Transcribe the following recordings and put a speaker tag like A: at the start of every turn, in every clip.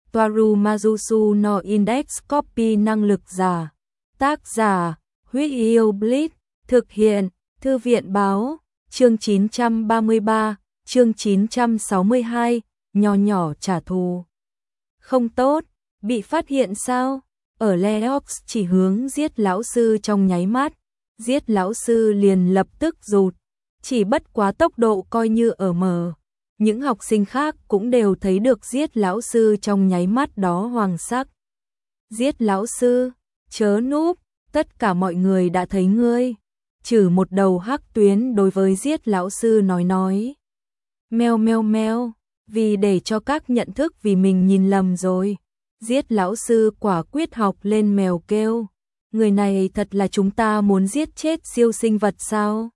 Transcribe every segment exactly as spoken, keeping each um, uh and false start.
A: Toaru Majusu no Index Copy năng lực giả. Tác giả, Huyết Yêu Blitz. Thực hiện, Thư viện báo. Chương chín trăm ba mươi ba, chương chín trăm sáu mươi hai, nho nhỏ trả thù. Không tốt, bị phát hiện sao? Ở Leox chỉ hướng giết lão sư trong nháy mắt, giết lão sư liền lập tức rụt, chỉ bất quá tốc độ coi như ở mờ. Những học sinh khác cũng đều thấy được giết lão sư trong nháy mắt đó hoàng sắc. Giết lão sư, chớ núp, tất cả mọi người đã thấy ngươi. Trừ một đầu hắc tuyến đối với giết lão sư nói nói. Meo meo meo, vì để cho các nhận thức vì mình nhìn lầm rồi. Giết lão sư quả quyết học lên mèo kêu. Người này thật là chúng ta muốn giết chết siêu sinh vật sao?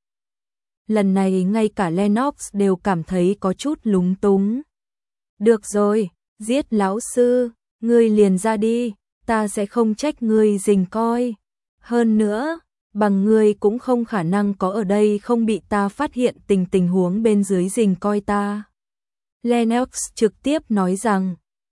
A: Lần này ngay cả Lennox đều cảm thấy có chút lúng túng. Được rồi, giết lão sư, ngươi liền ra đi, ta sẽ không trách ngươi dình coi. Hơn nữa, bằng ngươi cũng không khả năng có ở đây không bị ta phát hiện tình tình huống bên dưới dình coi ta. Lennox trực tiếp nói rằng,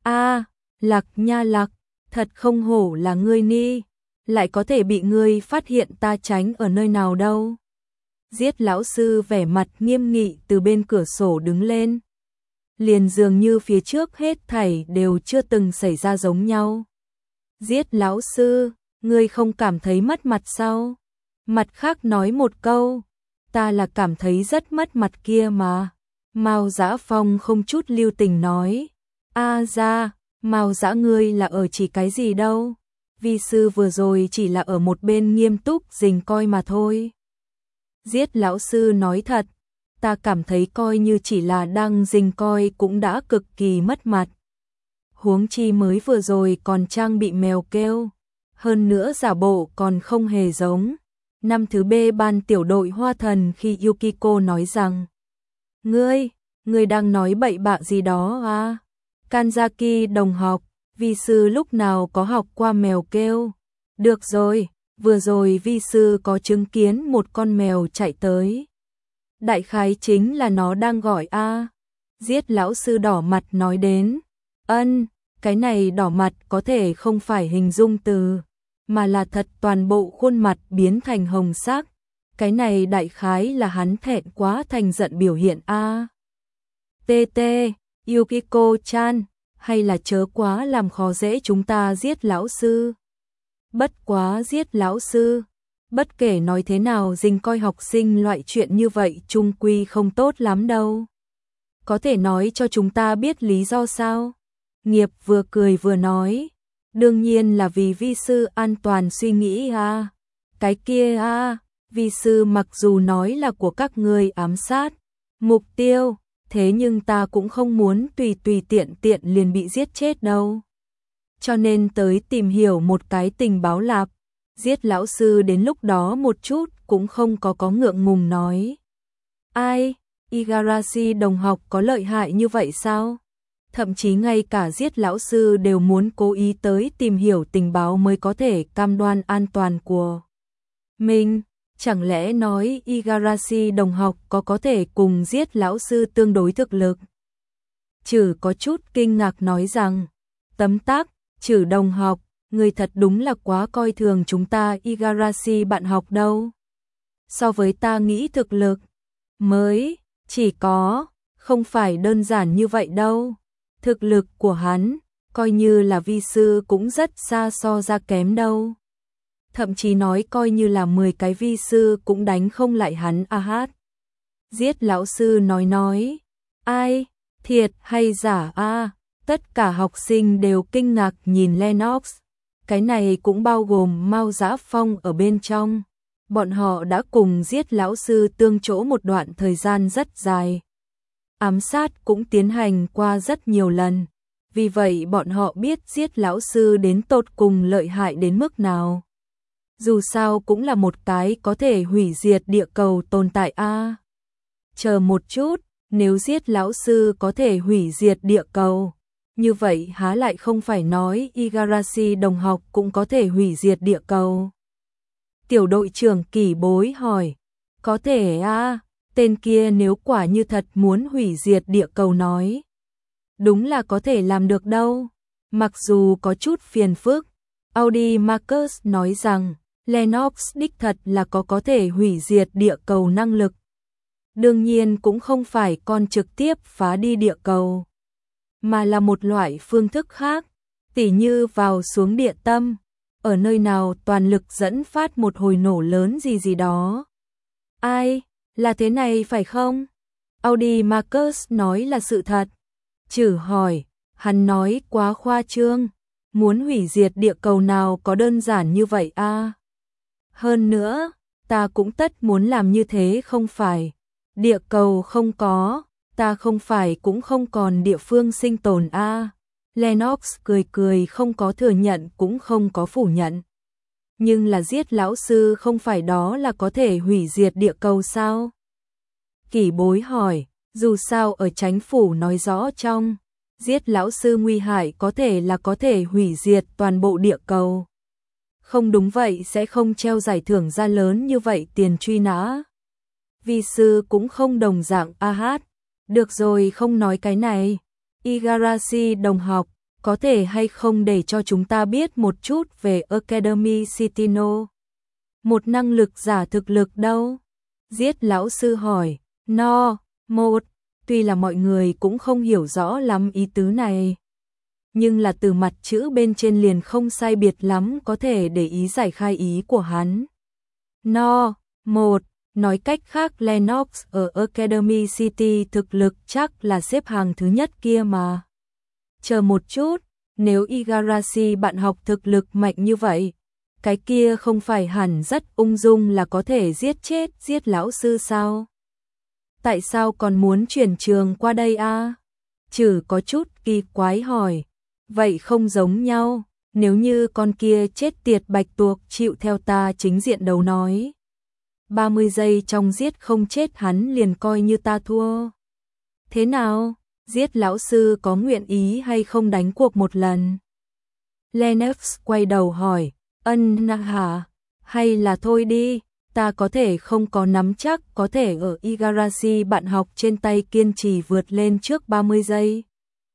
A: a Lạc nha Lạc, thật không hổ là ngươi ni, lại có thể bị ngươi phát hiện ta tránh ở nơi nào đâu. Giết lão sư vẻ mặt nghiêm nghị từ bên cửa sổ đứng lên. Liền dường như phía trước hết thảy đều chưa từng xảy ra giống nhau. Giết lão sư, ngươi không cảm thấy mất mặt sao? Mặt khác nói một câu, ta là cảm thấy rất mất mặt kia mà. Mao Dã Phong không chút lưu tình nói, a ra, Mao Dã ngươi là ở chỉ cái gì đâu? Vi sư vừa rồi chỉ là ở một bên nghiêm túc dình coi mà thôi. Giết lão sư nói thật, ta cảm thấy coi như chỉ là đang dình coi cũng đã cực kỳ mất mặt. Huống chi mới vừa rồi còn trang bị mèo kêu, hơn nữa giả bộ còn không hề giống. Năm thứ B ban tiểu đội Hoa Thần khi Yukiko nói rằng, Ngươi, ngươi đang nói bậy bạ gì đó à? Kanzaki đồng học, vi sư lúc nào có học qua mèo kêu. Được rồi, vừa rồi vi sư có chứng kiến một con mèo chạy tới. Đại khái chính là nó đang gọi a. À. Giết lão sư đỏ mặt nói đến, ân, cái này đỏ mặt có thể không phải hình dung từ, mà là thật toàn bộ khuôn mặt biến thành hồng sắc. Cái này đại khái là hắn thẹn quá thành giận biểu hiện a. À. tê tê, Yukiko-chan, hay là chớ quá làm khó dễ chúng ta giết lão sư. Bất quá giết lão sư, bất kể nói thế nào dình coi học sinh loại chuyện như vậy chung quy không tốt lắm đâu. Có thể nói cho chúng ta biết lý do sao? Nghiệp vừa cười vừa nói, đương nhiên là vì vi sư an toàn suy nghĩ à. Cái kia à, vi sư mặc dù nói là của các người ám sát mục tiêu, thế nhưng ta cũng không muốn tùy tùy tiện tiện liền bị giết chết đâu. Cho nên tới tìm hiểu một cái tình báo lạp. Giết lão sư đến lúc đó một chút cũng không có có ngượng ngùng nói. Ai, Igarashi đồng học có lợi hại như vậy sao? Thậm chí ngay cả giết lão sư đều muốn cố ý tới tìm hiểu tình báo mới có thể cam đoan an toàn của mình. Chẳng lẽ nói Igarashi đồng học có có thể cùng giết lão sư tương đối thực lực? Trừ có chút kinh ngạc nói rằng, tấm tắc, Trừ đồng học, người thật đúng là quá coi thường chúng ta Igarashi bạn học đâu. So với ta nghĩ thực lực, mới, chỉ có, không phải đơn giản như vậy đâu. Thực lực của hắn, coi như là vi sư cũng rất xa so ra kém đâu. Thậm chí nói coi như là mười cái vi sư cũng đánh không lại hắn a hát. Giết lão sư nói nói, ai, thiệt hay giả a? Tất cả học sinh đều kinh ngạc nhìn Lennox. Cái này cũng bao gồm Mao Dã Phong ở bên trong. Bọn họ đã cùng giết lão sư tương chỗ một đoạn thời gian rất dài. Ám sát cũng tiến hành qua rất nhiều lần. Vì vậy bọn họ biết giết lão sư đến tột cùng lợi hại đến mức nào. Dù sao cũng là một cái có thể hủy diệt địa cầu tồn tại a. À, chờ một chút, nếu giết lão sư có thể hủy diệt địa cầu, như vậy há lại không phải nói Igarashi đồng học cũng có thể hủy diệt địa cầu. Tiểu đội trưởng Kỳ Bối hỏi, có thể a, à, tên kia nếu quả như thật muốn hủy diệt địa cầu nói, đúng là có thể làm được đâu. Mặc dù có chút phiền phức, Audi Marcus nói rằng Lennox đích thật là có có thể hủy diệt địa cầu năng lực. Đương nhiên cũng không phải con trực tiếp phá đi địa cầu, mà là một loại phương thức khác, tỉ như vào xuống địa tâm, ở nơi nào toàn lực dẫn phát một hồi nổ lớn gì gì đó. Ai, là thế này phải không? Audi Marcus nói là sự thật. Chử hỏi, hắn nói quá khoa trương, muốn hủy diệt địa cầu nào có đơn giản như vậy a? À? Hơn nữa, ta cũng tất muốn làm như thế không phải. Địa cầu không có, ta không phải cũng không còn địa phương sinh tồn a. À? Lennox cười cười, không có thừa nhận cũng không có phủ nhận. Nhưng là giết lão sư không phải đó là có thể hủy diệt địa cầu sao? Kỷ Bối hỏi, dù sao ở Chánh phủ nói rõ trong giết lão sư nguy hại có thể là có thể hủy diệt toàn bộ địa cầu. Không đúng vậy sẽ không treo giải thưởng ra lớn như vậy tiền truy nã. Vi sư cũng không đồng dạng a hát. Được rồi, không nói cái này. Igarashi đồng học, có thể hay không để cho chúng ta biết một chút về Academy Citino? Một năng lực giả thực lực đâu? Giết lão sư hỏi. No, một, tuy là mọi người cũng không hiểu rõ lắm ý tứ này, nhưng là từ mặt chữ bên trên liền không sai biệt lắm có thể để ý giải khai ý của hắn. No, một, nói cách khác Lennox ở Academy City thực lực chắc là xếp hàng thứ nhất kia mà. Chờ một chút, nếu Igarashi bạn học thực lực mạnh như vậy, cái kia không phải hẳn rất ung dung là có thể giết chết giết lão sư sao? Tại sao còn muốn chuyển trường qua đây a? À? Chử có chút kỳ quái hỏi. Vậy không giống nhau, nếu như con kia chết tiệt bạch tuộc chịu theo ta chính diện đấu nói. ba mươi giây trong giết không chết hắn liền coi như ta thua. Thế nào, giết lão sư có nguyện ý hay không đánh cuộc một lần? Lennox quay đầu hỏi, ân na hả, hay là thôi đi. Ta có thể không có nắm chắc có thể ở Igarashi bạn học trên tay kiên trì vượt lên trước ba mươi giây.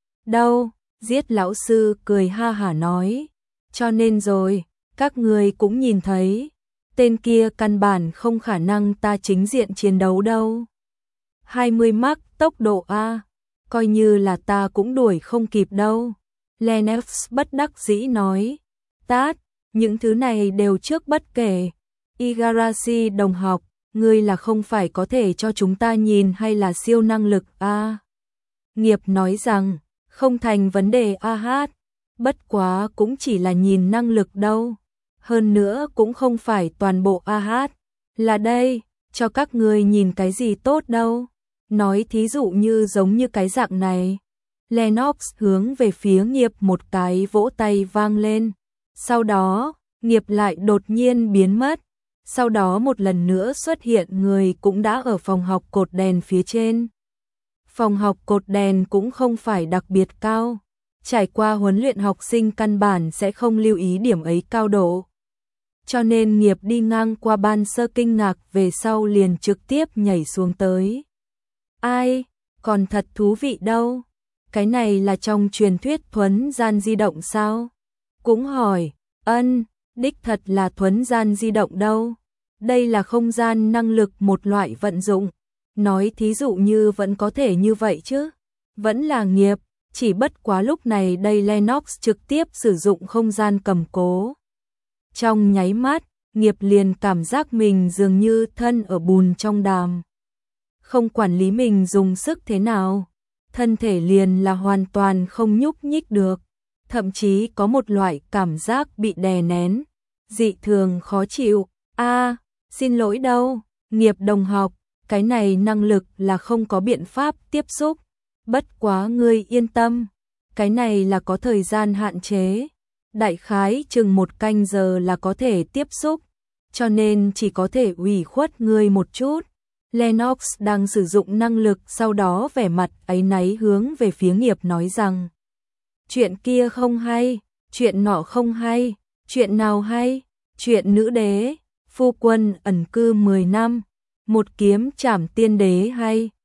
A: Đâu, giết lão sư cười ha hả nói. Cho nên rồi, các người cũng nhìn thấy, tên kia căn bản không khả năng ta chính diện chiến đấu đâu. hai mươi mach tốc độ A, coi như là ta cũng đuổi không kịp đâu. Lennox bất đắc dĩ nói. Tát, những thứ này đều trước bất kể. Igarashi đồng học, ngươi là không phải có thể cho chúng ta nhìn hay là siêu năng lực a? À? Nghiệp nói rằng, không thành vấn đề a hát, bất quá cũng chỉ là nhìn năng lực đâu. Hơn nữa cũng không phải toàn bộ a hát, là đây, cho các ngươi nhìn cái gì tốt đâu. Nói thí dụ như giống như cái dạng này. Lennox hướng về phía Nghiệp một cái vỗ tay vang lên. Sau đó, Nghiệp lại đột nhiên biến mất. Sau đó một lần nữa xuất hiện người cũng đã ở phòng học cột đèn phía trên. Phòng học cột đèn cũng không phải đặc biệt cao. Trải qua huấn luyện học sinh căn bản sẽ không lưu ý điểm ấy cao độ. Cho nên Nghiệp đi ngang qua ban sơ kinh ngạc về sau liền trực tiếp nhảy xuống tới. Ai, còn thật thú vị đâu. Cái này là trong truyền thuyết thuấn gian di động sao? Cũng hỏi, ân, đích thật là thuấn gian di động đâu. Đây là không gian năng lực một loại vận dụng. Nói thí dụ như vẫn có thể như vậy chứ. Vẫn là Nghiệp, chỉ bất quá lúc này đây Lennox trực tiếp sử dụng không gian cầm cố. Trong nháy mắt, Nghiệp liền cảm giác mình dường như thân ở bùn trong đàm. Không quản lý mình dùng sức thế nào, thân thể liền là hoàn toàn không nhúc nhích được. Thậm chí có một loại cảm giác bị đè nén, dị thường khó chịu. A, à, xin lỗi đâu, Nghiệp đồng học, cái này năng lực là không có biện pháp tiếp xúc. Bất quá ngươi yên tâm, cái này là có thời gian hạn chế. Đại khái chừng một canh giờ là có thể tiếp xúc, cho nên chỉ có thể ủy khuất ngươi một chút. Lennox đang sử dụng năng lực, sau đó vẻ mặt áy náy hướng về phía Nghiệp nói rằng, chuyện kia không hay, chuyện nọ không hay, chuyện nào hay, chuyện nữ đế, phu quân ẩn cư mười năm, một kiếm trảm tiên đế hay,